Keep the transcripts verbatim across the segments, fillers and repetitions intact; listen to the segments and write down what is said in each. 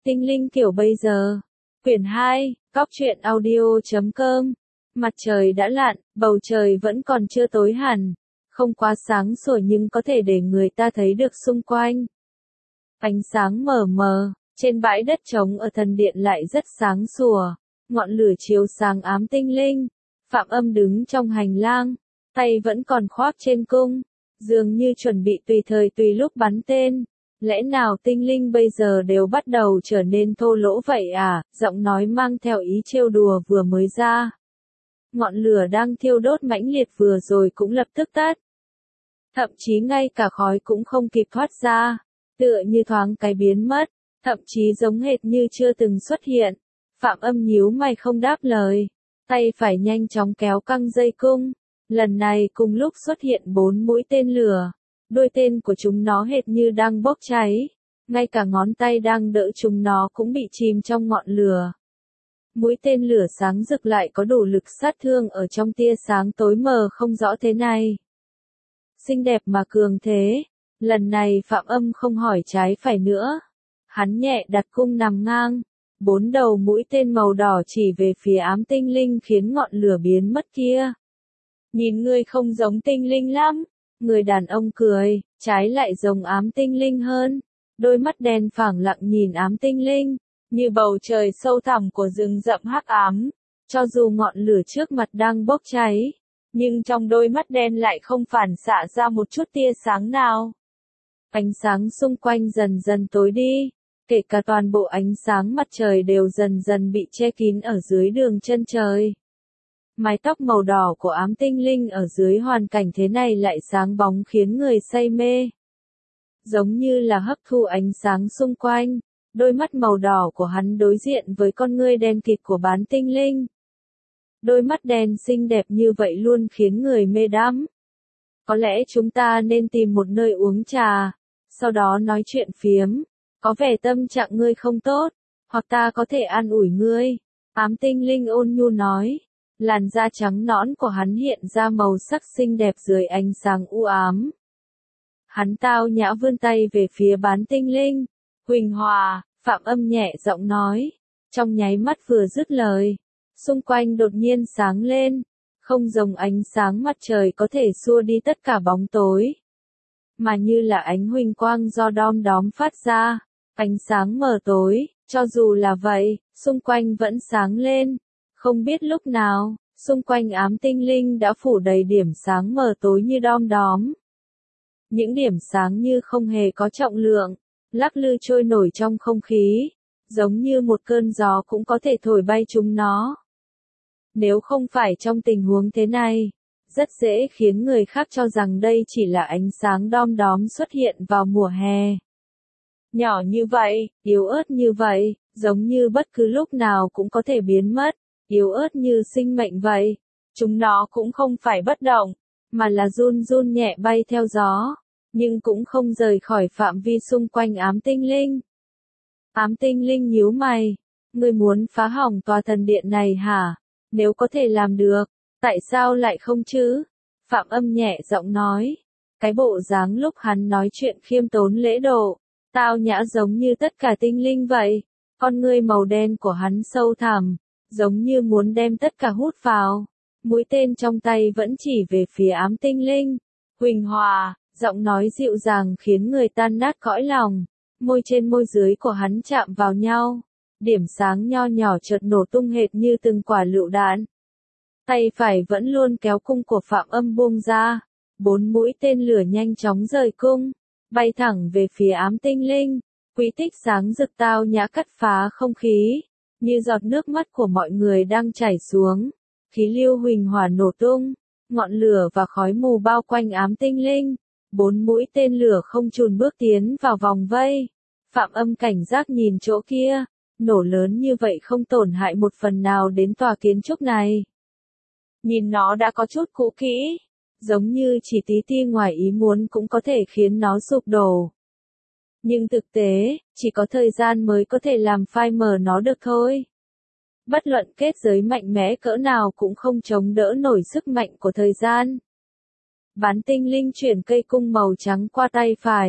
Tinh linh kiểu bây giờ. Quyển hai, Góc truyện audio chấm com. Mặt trời đã lặn, bầu trời vẫn còn chưa tối hẳn. Không quá sáng sủa nhưng có thể để người ta thấy được xung quanh. Ánh sáng mờ mờ, trên bãi đất trống ở thần điện lại rất sáng sủa. Ngọn lửa chiếu sáng ám tinh linh. Phạm Âm đứng trong hành lang, tay vẫn còn khoác trên cung, dường như chuẩn bị tùy thời tùy lúc bắn tên. Lẽ nào tinh linh bây giờ đều bắt đầu trở nên thô lỗ vậy à? Giọng nói mang theo ý trêu đùa vừa mới ra. Ngọn lửa đang thiêu đốt mãnh liệt vừa rồi cũng lập tức tắt. Thậm chí ngay cả khói cũng không kịp thoát ra, tựa như thoáng cái biến mất, thậm chí giống hệt như chưa từng xuất hiện. Phạm Âm nhíu mày không đáp lời, tay phải nhanh chóng kéo căng dây cung. Lần này cùng lúc xuất hiện bốn mũi tên lửa. Đôi tên của chúng nó hệt như đang bốc cháy, ngay cả ngón tay đang đỡ chúng nó cũng bị chìm trong ngọn lửa. Mũi tên lửa sáng rực lại có đủ lực sát thương ở trong tia sáng tối mờ không rõ thế này. Xinh đẹp mà cường thế, lần này Phạm Âm không hỏi trái phải nữa. Hắn nhẹ đặt cung nằm ngang, bốn đầu mũi tên màu đỏ chỉ về phía ám tinh linh khiến ngọn lửa biến mất kia. Nhìn ngươi không giống tinh linh lắm. Người đàn ông cười, trái lại giống ám tinh linh hơn. Đôi mắt đen phẳng lặng nhìn ám tinh linh, như bầu trời sâu thẳm của rừng rậm hắc ám. Cho dù ngọn lửa trước mặt đang bốc cháy, nhưng trong đôi mắt đen lại không phản xạ ra một chút tia sáng nào. Ánh sáng xung quanh dần dần tối đi, kể cả toàn bộ ánh sáng mặt trời đều dần dần bị che kín ở dưới đường chân trời. Mái tóc màu đỏ của ám tinh linh ở dưới hoàn cảnh thế này lại sáng bóng khiến người say mê. Giống như là hấp thu ánh sáng xung quanh, đôi mắt màu đỏ của hắn đối diện với con ngươi đen kịt của bán tinh linh. Đôi mắt đen xinh đẹp như vậy luôn khiến người mê đắm. Có lẽ chúng ta nên tìm một nơi uống trà, sau đó nói chuyện phiếm. Có vẻ tâm trạng ngươi không tốt, hoặc ta có thể an ủi ngươi. Ám tinh linh ôn nhu nói. Làn da trắng nõn của hắn hiện ra màu sắc xinh đẹp dưới ánh sáng u ám. Hắn tao nhã vươn tay về phía bán tinh linh. Huỳnh Hòa, Phạm Âm nhẹ giọng nói. Trong nháy mắt vừa dứt lời, xung quanh đột nhiên sáng lên, không giống ánh sáng mặt trời có thể xua đi tất cả bóng tối, mà như là ánh huỳnh quang do đom đóm phát ra, ánh sáng mờ tối. Cho dù là vậy, xung quanh vẫn sáng lên. Không biết lúc nào, xung quanh ám tinh linh đã phủ đầy điểm sáng mờ tối như đom đóm. Những điểm sáng như không hề có trọng lượng, lắc lư trôi nổi trong không khí, giống như một cơn gió cũng có thể thổi bay chúng nó. Nếu không phải trong tình huống thế này, rất dễ khiến người khác cho rằng đây chỉ là ánh sáng đom đóm xuất hiện vào mùa hè. Nhỏ như vậy, yếu ớt như vậy, giống như bất cứ lúc nào cũng có thể biến mất. Yếu ớt như sinh mệnh vậy, chúng nó cũng không phải bất động, mà là run run nhẹ bay theo gió, nhưng cũng không rời khỏi phạm vi xung quanh ám tinh linh. Ám tinh linh nhíu mày, ngươi muốn phá hỏng tòa thần điện này hả? Nếu có thể làm được, tại sao lại không chứ? Phạm Âm nhẹ giọng nói, cái bộ dáng lúc hắn nói chuyện khiêm tốn lễ độ, tao nhã giống như tất cả tinh linh vậy. Con ngươi màu đen của hắn sâu thẳm, giống như muốn đem tất cả hút vào. Mũi tên trong tay vẫn chỉ về phía ám tinh linh. Huỳnh Hòa, giọng nói dịu dàng khiến người tan nát cõi lòng. Môi trên môi dưới của hắn chạm vào nhau. Điểm sáng nho nhỏ chợt nổ tung hệt như từng quả lựu đạn. Tay phải vẫn luôn kéo cung của Phạm Âm buông ra. Bốn mũi tên lửa nhanh chóng rời cung, bay thẳng về phía ám tinh linh. Quỹ tích sáng rực tao nhã cắt phá không khí, như giọt nước mắt của mọi người đang chảy xuống. Khí lưu huỳnh hỏa nổ tung, ngọn lửa và khói mù bao quanh ám tinh linh. Bốn mũi tên lửa không chùn bước tiến vào vòng vây. Phạm Âm cảnh giác nhìn chỗ kia, nổ lớn như vậy không tổn hại một phần nào đến tòa kiến trúc này. Nhìn nó đã có chút cũ kỹ, giống như chỉ tí ti ngoài ý muốn cũng có thể khiến nó sụp đổ. Nhưng thực tế, chỉ có thời gian mới có thể làm phai mờ nó được thôi. Bất luận kết giới mạnh mẽ cỡ nào cũng không chống đỡ nổi sức mạnh của thời gian. Bán tinh linh chuyển cây cung màu trắng qua tay phải,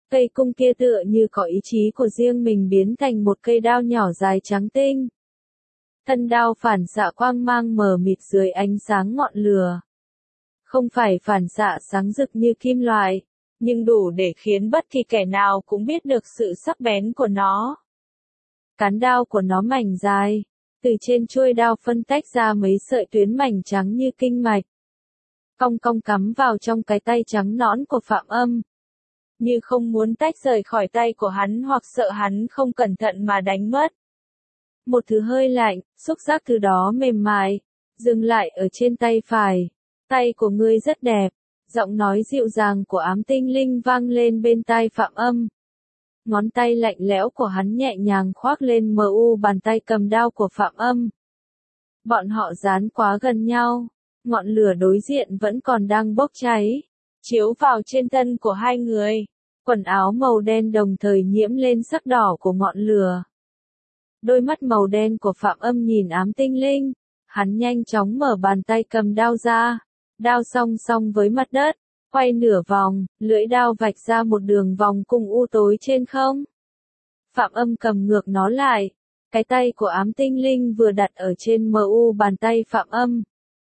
Cây cung kia tựa như có ý chí của riêng mình biến thành một cây đao nhỏ dài trắng tinh. Thân đao phản xạ quang mang mờ mịt dưới ánh sáng ngọn lửa. Không phải phản xạ sáng rực như kim loại, nhưng đủ để khiến bất kỳ kẻ nào cũng biết được sự sắc bén của nó. Cán đao của nó mảnh dài, từ trên chuôi đao phân tách ra mấy sợi tuyến mảnh trắng như kinh mạch. Cong cong cắm vào trong cái tay trắng nõn của Phạm Âm. Như không muốn tách rời khỏi tay của hắn hoặc sợ hắn không cẩn thận mà đánh mất. Một thứ hơi lạnh, xúc giác từ đó mềm mại, dừng lại ở trên tay phải. Tay của ngươi rất đẹp, giọng nói dịu dàng của Ám Tinh Linh vang lên bên tai Phạm Âm. Ngón tay lạnh lẽo của hắn nhẹ nhàng khoác lên mờ u bàn tay cầm đao của Phạm Âm. Bọn họ dán quá gần nhau, ngọn lửa đối diện vẫn còn đang bốc cháy, chiếu vào trên thân của hai người. Quần áo màu đen đồng thời nhiễm lên sắc đỏ của ngọn lửa. Đôi mắt màu đen của Phạm Âm nhìn Ám Tinh Linh, hắn nhanh chóng mở bàn tay cầm đao ra, đao song song với mặt đất, quay nửa vòng, lưỡi đao vạch ra một đường vòng cung u tối trên không. Phạm Âm cầm ngược nó lại, cái tay của Ám Tinh Linh vừa đặt ở trên mờ u bàn tay Phạm Âm.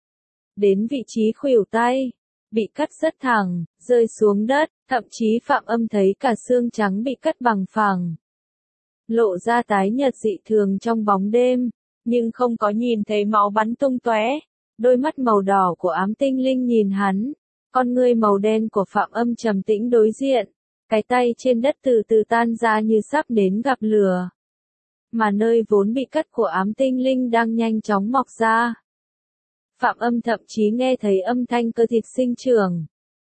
Đến vị trí khuỷu tay, bị cắt rất thẳng, rơi xuống đất, thậm chí Phạm Âm thấy cả xương trắng bị cắt bằng phẳng. Lộ ra tái nhợt dị thường trong bóng đêm, nhưng không có nhìn thấy máu bắn tung tóe. Đôi mắt màu đỏ của Ám Tinh Linh nhìn hắn, con ngươi màu đen của Phạm Âm trầm tĩnh đối diện, cái tay trên đất từ từ tan ra như sắp đến gặp lửa. Mà nơi vốn bị cắt của Ám Tinh Linh đang nhanh chóng mọc ra. Phạm Âm thậm chí nghe thấy âm thanh cơ thịt sinh trưởng.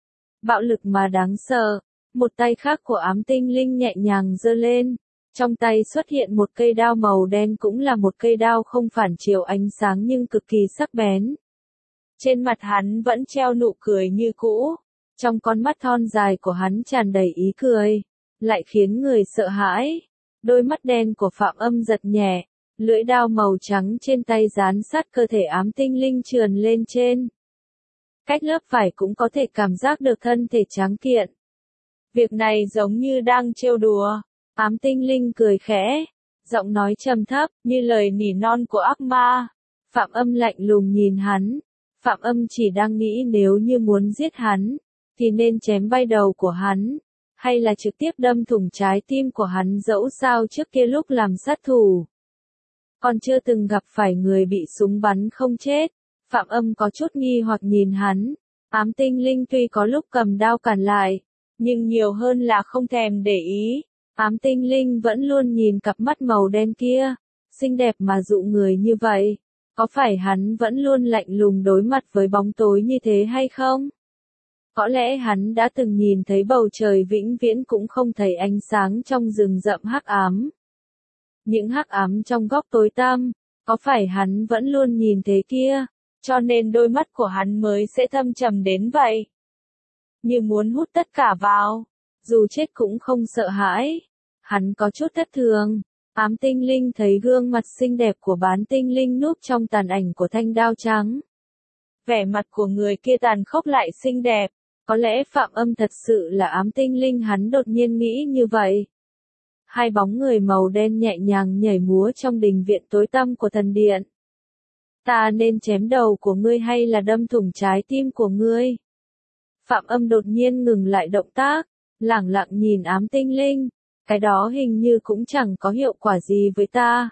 Bạo lực mà đáng sợ, một tay khác của Ám Tinh Linh nhẹ nhàng giơ lên. Trong tay xuất hiện một cây đao màu đen cũng là một cây đao không phản chiếu ánh sáng nhưng cực kỳ sắc bén. Trên mặt hắn vẫn treo nụ cười như cũ, trong con mắt thon dài của hắn tràn đầy ý cười, lại khiến người sợ hãi. Đôi mắt đen của Phạm Âm giật nhẹ, lưỡi đao màu trắng trên tay dán sát cơ thể Ám Tinh Linh trườn lên trên. Cách lớp vải cũng có thể cảm giác được thân thể trắng kiện. Việc này giống như đang trêu đùa. Ám Tinh Linh cười khẽ, giọng nói trầm thấp, như lời nỉ non của ác ma. Phạm Âm lạnh lùng nhìn hắn. Phạm Âm chỉ đang nghĩ nếu như muốn giết hắn, thì nên chém bay đầu của hắn, hay là trực tiếp đâm thủng trái tim của hắn dẫu sao trước kia lúc làm sát thủ. Còn chưa từng gặp phải người bị súng bắn không chết, Phạm Âm có chút nghi hoặc nhìn hắn. Ám Tinh Linh tuy có lúc cầm đao cản lại, nhưng nhiều hơn là không thèm để ý. Ám Tinh Linh vẫn luôn nhìn cặp mắt màu đen kia, xinh đẹp mà dụ người như vậy. Có phải hắn vẫn luôn lạnh lùng đối mặt với bóng tối như thế hay không? Có lẽ hắn đã từng nhìn thấy bầu trời vĩnh viễn cũng không thấy ánh sáng trong rừng rậm hắc ám. Những hắc ám trong góc tối tăm, có phải hắn vẫn luôn nhìn thế kia, cho nên đôi mắt của hắn mới sẽ thâm trầm đến vậy? Như muốn hút tất cả vào, dù chết cũng không sợ hãi. Hắn có chút thất thường. Ám Tinh Linh thấy gương mặt xinh đẹp của Bán Tinh Linh núp trong tàn ảnh của thanh đao trắng. Vẻ mặt của người kia tàn khốc lại xinh đẹp. Có lẽ Phạm Âm thật sự là Ám Tinh Linh, hắn đột nhiên nghĩ như vậy. Hai bóng người màu đen nhẹ nhàng nhảy múa trong đình viện tối tăm của thần điện. Ta nên chém đầu của ngươi hay là đâm thủng trái tim của ngươi? Phạm Âm đột nhiên ngừng lại động tác, lẳng lặng nhìn Ám Tinh Linh. Cái đó hình như cũng chẳng có hiệu quả gì với ta.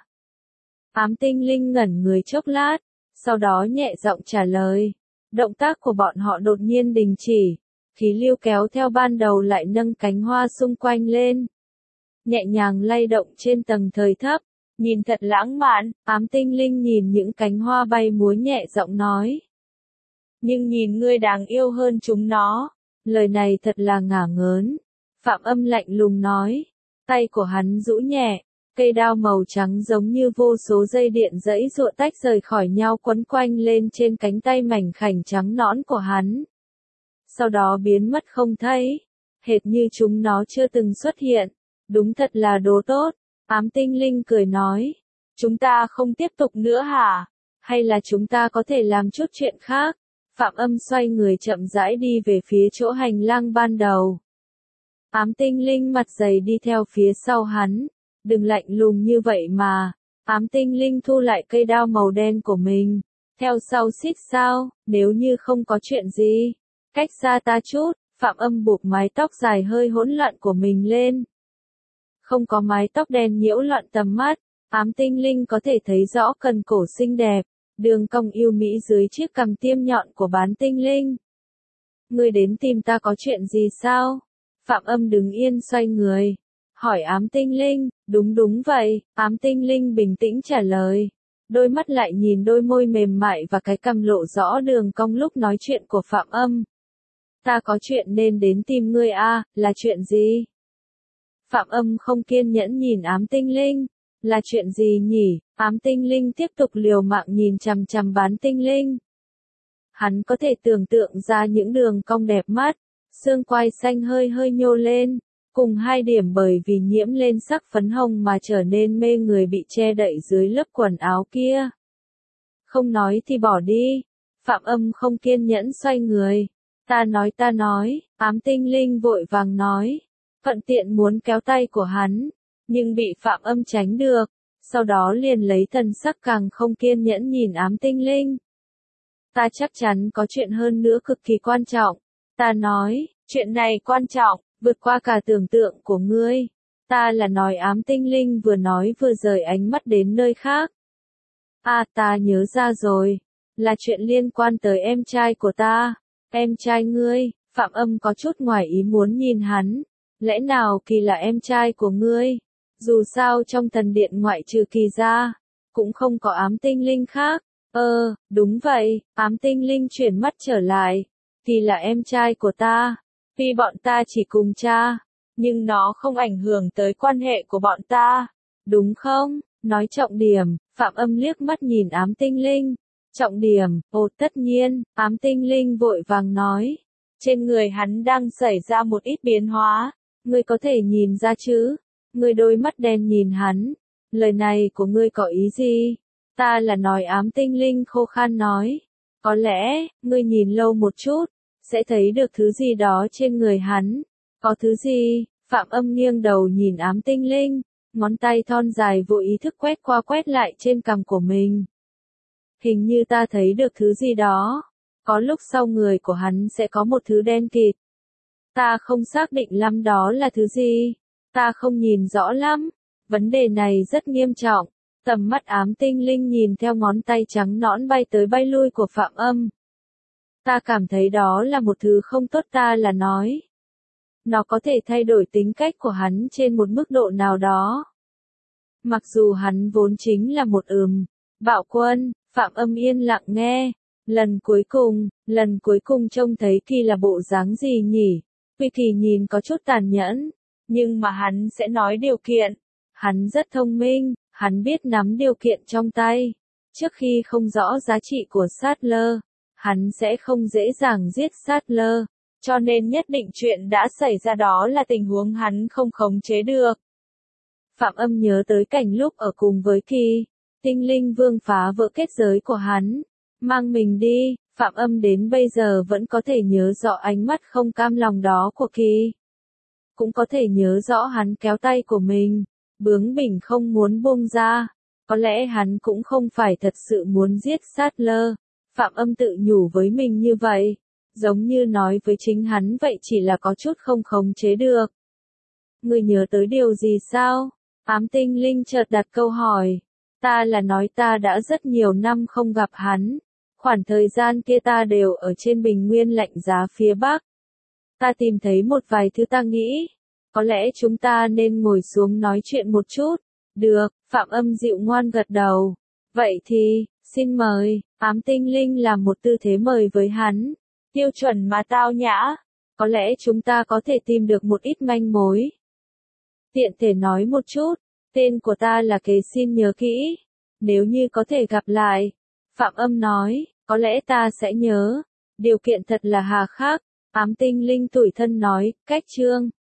Ám Tinh Linh ngẩn người chốc lát, sau đó nhẹ giọng trả lời. Động tác của bọn họ đột nhiên đình chỉ, khí lưu kéo theo ban đầu lại nâng cánh hoa xung quanh lên. Nhẹ nhàng lay động trên tầng thời thấp, nhìn thật lãng mạn. Ám Tinh Linh nhìn những cánh hoa bay múa nhẹ giọng nói. Nhưng nhìn ngươi đáng yêu hơn chúng nó. Lời này thật là ngả ngớn. Phạm Âm lạnh lùng nói. Tay của hắn rũ nhẹ, cây đao màu trắng giống như vô số dây điện dẫy dụa tách rời khỏi nhau quấn quanh lên trên cánh tay mảnh khảnh trắng nõn của hắn. Sau đó biến mất không thấy, hệt như chúng nó chưa từng xuất hiện. Đúng thật là đồ tốt. Ám Tinh Linh cười nói. Chúng ta không tiếp tục nữa hả? Hay là chúng ta có thể làm chút chuyện khác? Phạm Âm xoay người chậm rãi đi về phía chỗ hành lang ban đầu. Ám tinh linh mặt dày đi theo phía sau hắn. Đừng lạnh lùng như vậy mà. Ám tinh linh thu lại cây đao màu đen của mình. Theo sau xít sao, nếu như không có chuyện gì. Cách xa ta chút, Phạm Âm buộc mái tóc dài hơi hỗn loạn của mình lên. Không có mái tóc đen nhiễu loạn tầm mắt, ám tinh linh có thể thấy rõ cần cổ xinh đẹp, đường cong yêu mỹ dưới chiếc cằm tiêm nhọn của bán tinh linh. Ngươi đến tìm ta có chuyện gì sao? Phạm Âm đứng yên xoay người, hỏi ám tinh linh. Đúng đúng vậy, ám tinh linh bình tĩnh trả lời. Đôi mắt lại nhìn đôi môi mềm mại và cái cằm lộ rõ đường cong lúc nói chuyện của Phạm Âm. Ta có chuyện nên đến tìm ngươi a, là chuyện gì? Phạm Âm không kiên nhẫn nhìn ám tinh linh. Là chuyện gì nhỉ? Ám tinh linh tiếp tục liều mạng nhìn chằm chằm bán tinh linh. Hắn có thể tưởng tượng ra những đường cong đẹp mắt, xương quai xanh hơi hơi nhô lên, cùng hai điểm bởi vì nhiễm lên sắc phấn hồng mà trở nên mê người bị che đậy dưới lớp quần áo kia. Không nói thì bỏ đi. Phạm Âm không kiên nhẫn xoay người. Ta nói ta nói, ám tinh linh vội vàng nói. Thuận tiện muốn kéo tay của hắn, nhưng bị Phạm Âm tránh được, sau đó liền lấy thần sắc càng không kiên nhẫn nhìn ám tinh linh. Ta chắc chắn có chuyện hơn nữa cực kỳ quan trọng. Ta nói, chuyện này quan trọng, vượt qua cả tưởng tượng của ngươi. Ta là nói ám tinh linh vừa nói vừa rời ánh mắt đến nơi khác. À ta nhớ ra rồi, là chuyện liên quan tới em trai của ta. Em trai ngươi? Phạm Âm có chút ngoài ý muốn nhìn hắn. Lẽ nào Kỳ là em trai của ngươi? Dù sao trong thần điện ngoại trừ Kỳ ra, cũng không có ám tinh linh khác. Ơ, đúng vậy, ám tinh linh chuyển mắt trở lại. Kỳ là em trai của ta. Tuy bọn ta chỉ cùng cha, nhưng nó không ảnh hưởng tới quan hệ của bọn ta. Đúng không? Nói trọng điểm, Phạm Âm liếc mắt nhìn ám tinh linh. Trọng điểm, ồ tất nhiên, ám tinh linh vội vàng nói. Trên người hắn đang xảy ra một ít biến hóa. Ngươi có thể nhìn ra chứ? Ngươi đôi mắt đen nhìn hắn. Lời này của ngươi có ý gì? Ta là nói ám tinh linh khô khan nói. Có lẽ, ngươi nhìn lâu một chút, sẽ thấy được thứ gì đó trên người hắn. Có thứ gì? Phạm Âm nghiêng đầu nhìn ám tinh linh, ngón tay thon dài vô ý thức quét qua quét lại trên cằm của mình. Hình như ta thấy được thứ gì đó. Có lúc sau người của hắn sẽ có một thứ đen kịt. Ta không xác định lắm đó là thứ gì. Ta không nhìn rõ lắm. Vấn đề này rất nghiêm trọng. Tầm mắt ám tinh linh nhìn theo ngón tay trắng nõn bay tới bay lui của Phạm Âm. Ta cảm thấy đó là một thứ không tốt, ta là nói. Nó có thể thay đổi tính cách của hắn trên một mức độ nào đó. Mặc dù hắn vốn chính là một ừm, bạo quân, Phạm Âm yên lặng nghe. Lần cuối cùng, lần cuối cùng trông thấy Kỳ là bộ dáng gì nhỉ? Tuy Kỳ nhìn có chút tàn nhẫn, nhưng mà hắn sẽ nói điều kiện. Hắn rất thông minh, hắn biết nắm điều kiện trong tay. Trước khi không rõ giá trị của Sattler, hắn sẽ không dễ dàng giết Sattler, cho nên nhất định chuyện đã xảy ra đó là tình huống hắn không khống chế được. Phạm Âm nhớ tới cảnh lúc ở cùng với Kỳ, tinh linh vương phá vỡ kết giới của hắn, mang mình đi. Phạm Âm đến bây giờ vẫn có thể nhớ rõ ánh mắt không cam lòng đó của Kỳ. Cũng có thể nhớ rõ hắn kéo tay của mình, bướng bỉnh không muốn buông ra. Có lẽ hắn cũng không phải thật sự muốn giết Sattler. Phạm Âm tự nhủ với mình như vậy, giống như nói với chính hắn vậy, chỉ là có chút không khống chế được. Ngươi nhớ tới điều gì sao? Ám tinh linh chợt đặt câu hỏi. Ta là nói ta đã rất nhiều năm không gặp hắn. Khoảng thời gian kia ta đều ở trên bình nguyên lạnh giá phía Bắc. Ta tìm thấy một vài thứ ta nghĩ. Có lẽ chúng ta nên ngồi xuống nói chuyện một chút. Được, Phạm Âm dịu ngoan gật đầu. Vậy thì, xin mời. Ám tinh linh làm một tư thế mời với hắn. Tiêu chuẩn mà tao nhã. Có lẽ chúng ta có thể tìm được một ít manh mối. Tiện thể nói một chút. Tên của ta là Kế, xin nhớ kỹ. Nếu như có thể gặp lại. Phạm Âm nói, có lẽ ta sẽ nhớ. Điều kiện thật là hà khắc. Ám tinh linh tủi thân nói, cách chương.